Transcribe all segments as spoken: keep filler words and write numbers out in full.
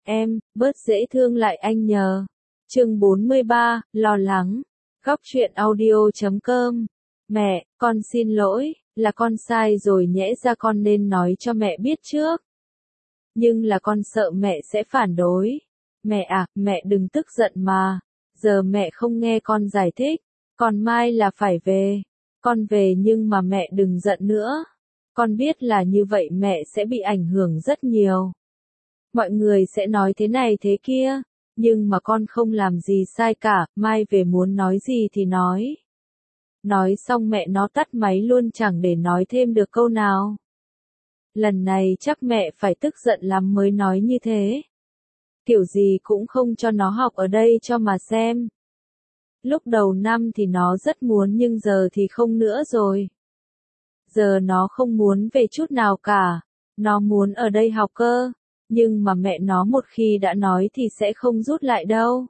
Em, bớt dễ thương lại anh nhờ. Chương bốn mươi ba, lo lắng. Góc truyện audio chấm com. Mẹ, con xin lỗi, là con sai rồi, nhẽ ra con nên nói cho mẹ biết trước. Nhưng là con sợ mẹ sẽ phản đối. Mẹ à, mẹ đừng tức giận mà. Giờ mẹ không nghe con giải thích. Còn mai là phải về. Con về nhưng mà mẹ đừng giận nữa. Con biết là như vậy mẹ sẽ bị ảnh hưởng rất nhiều. Mọi người sẽ nói thế này thế kia. Nhưng mà con không làm gì sai cả, mai về muốn nói gì thì nói. Nói xong mẹ nó tắt máy luôn, chẳng để nói thêm được câu nào. Lần này chắc mẹ phải tức giận lắm mới nói như thế. Kiểu gì cũng không cho nó học ở đây cho mà xem. Lúc đầu năm thì nó rất muốn nhưng giờ thì không nữa rồi. Giờ nó không muốn về chút nào cả. Nó muốn ở đây học cơ. Nhưng mà mẹ nó một khi đã nói thì sẽ không rút lại đâu.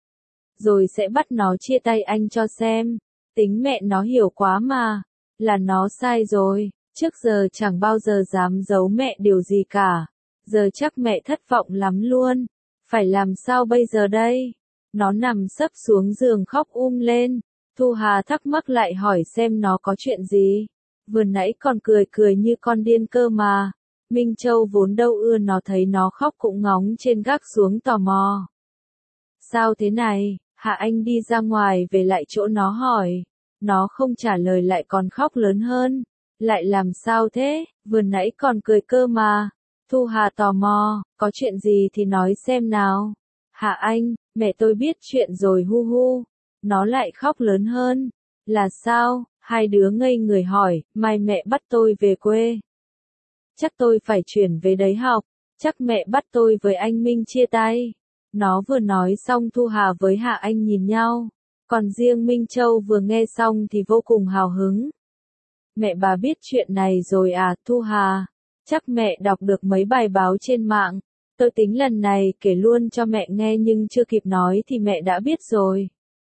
Rồi sẽ bắt nó chia tay anh cho xem. Tính mẹ nó hiểu quá mà. Là nó sai rồi. Trước giờ chẳng bao giờ dám giấu mẹ điều gì cả. Giờ chắc mẹ thất vọng lắm luôn. Phải làm sao bây giờ đây? Nó nằm sấp xuống giường khóc um lên. Thu Hà thắc mắc lại hỏi xem nó có chuyện gì. Vừa nãy còn cười cười như con điên cơ mà. Minh Châu vốn đâu ưa nó, thấy nó khóc cũng ngóng trên gác xuống tò mò. Sao thế này? Hạ Anh đi ra ngoài về lại chỗ nó hỏi. Nó không trả lời lại còn khóc lớn hơn. Lại làm sao thế? Vừa nãy còn cười cơ mà. Thu Hà tò mò, có chuyện gì thì nói xem nào. Hạ Anh, mẹ tôi biết chuyện rồi hu hu. Nó lại khóc lớn hơn. Là sao? Hai đứa ngây người hỏi, mai mẹ bắt tôi về quê. Chắc tôi phải chuyển về đấy học. Chắc mẹ bắt tôi với anh Minh chia tay. Nó vừa nói xong Thu Hà với Hạ Anh nhìn nhau. Còn riêng Minh Châu vừa nghe xong thì vô cùng hào hứng. Mẹ bà biết chuyện này rồi à, Thu Hà? Chắc mẹ đọc được mấy bài báo trên mạng. Tôi tính lần này kể luôn cho mẹ nghe nhưng chưa kịp nói thì mẹ đã biết rồi.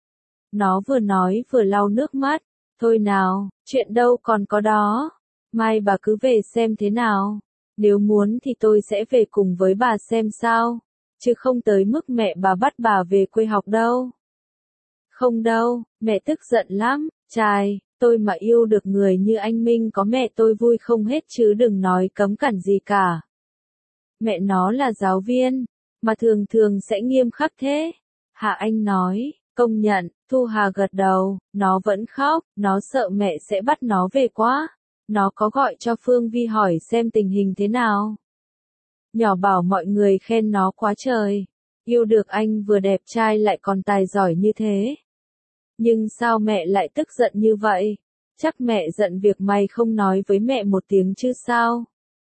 Nó vừa nói vừa lau nước mắt. Thôi nào, chuyện đâu còn có đó. Mai bà cứ về xem thế nào. Nếu muốn thì tôi sẽ về cùng với bà xem sao. Chứ không tới mức mẹ bà bắt bà về quê học đâu. Không đâu, mẹ tức giận lắm. Chài, tôi mà yêu được người như anh Minh có mẹ tôi vui không hết chứ đừng nói cấm cản gì cả. Mẹ nó là giáo viên, mà thường thường sẽ nghiêm khắc thế. Hạ Anh nói, công nhận. Thu Hà gật đầu, nó vẫn khóc, nó sợ mẹ sẽ bắt nó về quá. Nó có gọi cho Phương Vi hỏi xem tình hình thế nào. Nhỏ bảo mọi người khen nó quá trời. Yêu được anh vừa đẹp trai lại còn tài giỏi như thế. Nhưng sao mẹ lại tức giận như vậy? Chắc mẹ giận việc mày không nói với mẹ một tiếng chứ sao?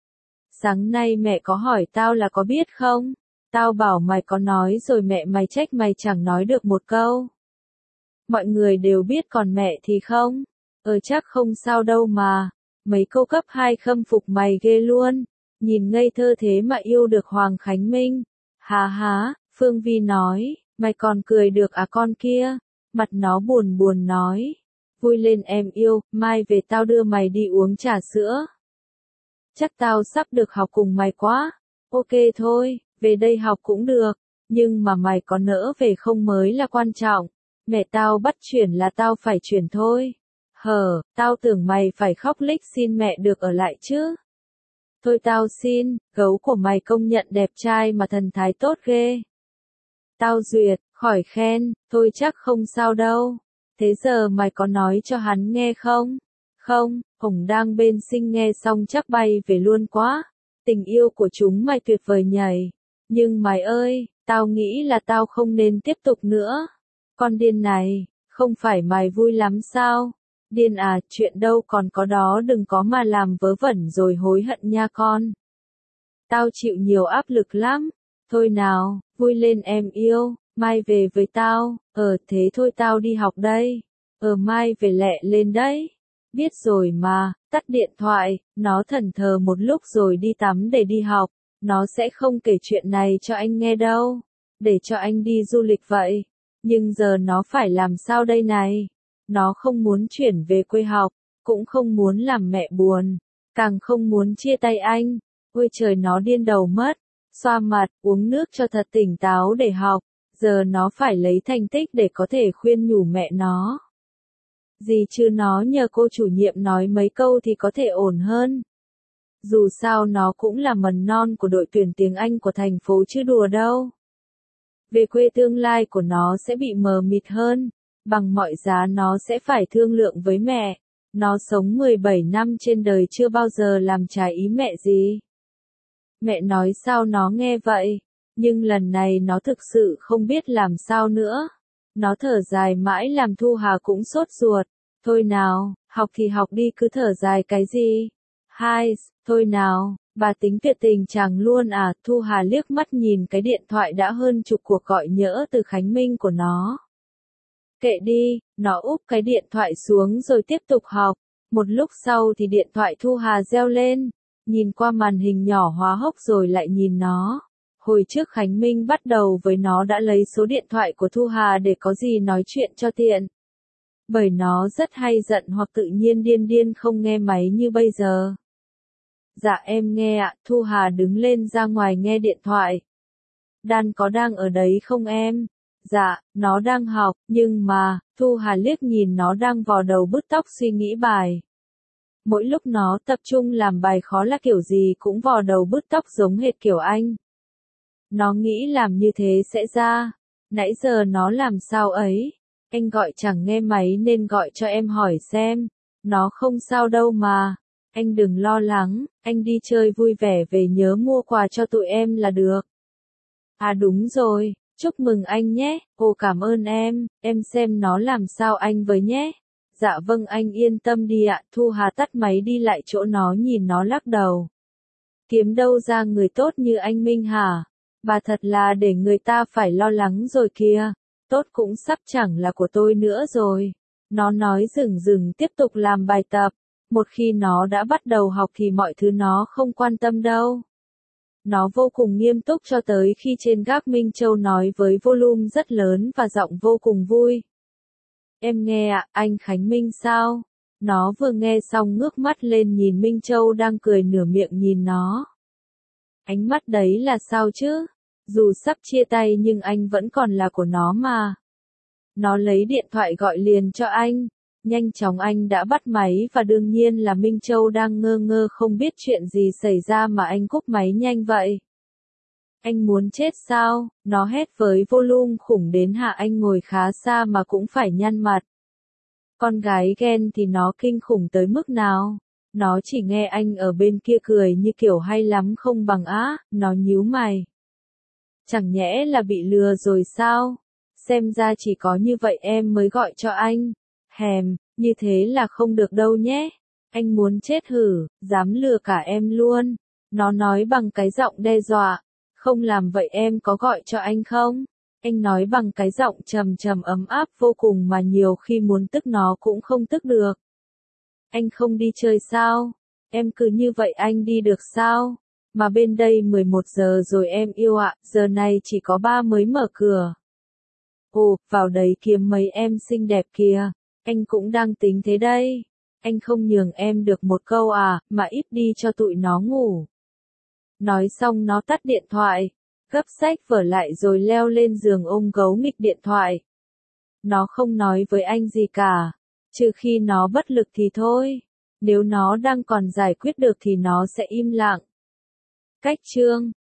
Sáng nay mẹ có hỏi tao là có biết không? Tao bảo mày có nói rồi mẹ mày trách mày chẳng nói được một câu. Mọi người đều biết còn mẹ thì không. Ờ chắc không sao đâu mà. Mấy câu cấp hai khâm phục mày ghê luôn. Nhìn ngây thơ thế mà yêu được Hoàng Khánh Minh. Hà há, Phương Vi nói, mày còn cười được à con kia. Mặt nó buồn buồn nói. Vui lên em yêu, mai về tao đưa mày đi uống trà sữa. Chắc tao sắp được học cùng mày quá. Ok thôi, về đây học cũng được. Nhưng mà mày có nỡ về không mới là quan trọng. Mẹ tao bắt chuyển là tao phải chuyển thôi. Hờ, tao tưởng mày phải khóc lích xin mẹ được ở lại chứ. Thôi tao xin, gấu của mày công nhận đẹp trai mà thần thái tốt ghê. Tao duyệt, khỏi khen, thôi chắc không sao đâu. Thế giờ mày có nói cho hắn nghe không? Không, Hồng đang bên sinh nghe xong chắc bay về luôn quá. Tình yêu của chúng mày tuyệt vời nhảy. Nhưng mày ơi, tao nghĩ là tao không nên tiếp tục nữa. Con điên này, không phải mày vui lắm sao? Điên à, chuyện đâu còn có đó, đừng có mà làm vớ vẩn rồi hối hận nha con. Tao chịu nhiều áp lực lắm. Thôi nào, vui lên em yêu, mai về với tao. Ờ thế thôi tao đi học đây. Ờ mai về lẹ lên đấy. Biết rồi mà, tắt điện thoại, nó thẫn thờ một lúc rồi đi tắm để đi học. Nó sẽ không kể chuyện này cho anh nghe đâu. Để cho anh đi du lịch vậy. Nhưng giờ nó phải làm sao đây này? Nó không muốn chuyển về quê học, cũng không muốn làm mẹ buồn, càng không muốn chia tay anh. Ôi trời nó điên đầu mất. xoa mặt, uống nước cho thật tỉnh táo để học, giờ nó phải lấy thành tích để có thể khuyên nhủ mẹ nó. Gì chứ nó nhờ cô chủ nhiệm nói mấy câu thì có thể ổn hơn. Dù sao nó cũng là mầm non của đội tuyển tiếng Anh của thành phố chứ đùa đâu. Về quê tương lai của nó sẽ bị mờ mịt hơn, bằng mọi giá nó sẽ phải thương lượng với mẹ. Nó sống mười bảy năm trên đời chưa bao giờ làm trái ý mẹ gì. Mẹ nói sao nó nghe vậy, nhưng lần này nó thực sự không biết làm sao nữa. Nó thở dài mãi làm Thu Hà cũng sốt ruột. Thôi nào, học thì học đi cứ thở dài cái gì. Hai, thôi nào, bà tính tuyệt tình chàng luôn à. Thu Hà liếc mắt nhìn cái điện thoại đã hơn chục cuộc gọi nhỡ từ Khánh Minh của nó. Kệ đi, nó úp cái điện thoại xuống rồi tiếp tục học. Một lúc sau thì điện thoại Thu Hà reo lên, nhìn qua màn hình nhỏ hóa hốc rồi lại nhìn nó. Hồi trước Khánh Minh bắt đầu với nó đã lấy số điện thoại của Thu Hà để có gì nói chuyện cho tiện. Bởi nó rất hay giận hoặc tự nhiên điên điên không nghe máy như bây giờ. Dạ em nghe ạ. Thu Hà đứng lên ra ngoài nghe điện thoại. Đan có đang ở đấy không em? Dạ, nó đang học, nhưng mà, Thu Hà liếc nhìn nó đang vò đầu bứt tóc suy nghĩ bài. Mỗi lúc nó tập trung làm bài khó là kiểu gì cũng vò đầu bứt tóc giống hệt kiểu anh. Nó nghĩ làm như thế sẽ ra. Nãy giờ nó làm sao ấy? Anh gọi chẳng nghe máy nên gọi cho em hỏi xem. Nó không sao đâu mà. Anh đừng lo lắng, anh đi chơi vui vẻ về nhớ mua quà cho tụi em là được. À đúng rồi, chúc mừng anh nhé. Ồ cảm ơn em, em xem nó làm sao anh với nhé. Dạ vâng anh yên tâm đi ạ. Thu Hà tắt máy đi lại chỗ nó nhìn nó lắc đầu. Kiếm đâu ra người tốt như anh Minh hả? Bà thật là để người ta phải lo lắng rồi kìa. Tốt cũng sắp chẳng là của tôi nữa rồi. Nó nói dừng dừng tiếp tục làm bài tập. Một khi nó đã bắt đầu học thì mọi thứ nó không quan tâm đâu. Nó vô cùng nghiêm túc cho tới khi trên gác Minh Châu nói với volume rất lớn và giọng vô cùng vui. Em nghe ạ, anh Khánh Minh sao? Nó vừa nghe xong ngước mắt lên nhìn Minh Châu đang cười nửa miệng nhìn nó. Ánh mắt đấy là sao chứ? Dù sắp chia tay nhưng anh vẫn còn là của nó mà. Nó lấy điện thoại gọi liền cho anh. Nhanh chóng anh đã bắt máy và đương nhiên là Minh Châu đang ngơ ngơ không biết chuyện gì xảy ra mà anh cúp máy nhanh vậy. Anh muốn chết sao? Nó hét với volume khủng đến hạ anh ngồi khá xa mà cũng phải nhăn mặt. Con gái ghen thì nó kinh khủng tới mức nào? Nó chỉ nghe anh ở bên kia cười như kiểu hay lắm không bằng á, nó nhíu mày. Chẳng nhẽ là bị lừa rồi sao? Xem ra chỉ có như vậy em mới gọi cho anh. Hèm, như thế là không được đâu nhé. Anh muốn chết hử, dám lừa cả em luôn. Nó nói bằng cái giọng đe dọa. Không làm vậy em có gọi cho anh không? Anh nói bằng cái giọng trầm trầm ấm áp vô cùng mà nhiều khi muốn tức nó cũng không tức được. Anh không đi chơi sao? Em cứ như vậy anh đi được sao? Mà bên đây mười một giờ rồi em yêu ạ, giờ này chỉ có ba mới mở cửa. Ồ, vào đấy kiếm mấy em xinh đẹp kìa. Anh cũng đang tính thế đây. Anh không nhường em được một câu à, mà ít đi cho tụi nó ngủ. Nói xong nó tắt điện thoại, gấp sách vở lại rồi leo lên giường ôm gấu nghịch điện thoại. Nó không nói với anh gì cả, trừ khi nó bất lực thì thôi. Nếu nó đang còn giải quyết được thì nó sẽ im lặng. Cách chương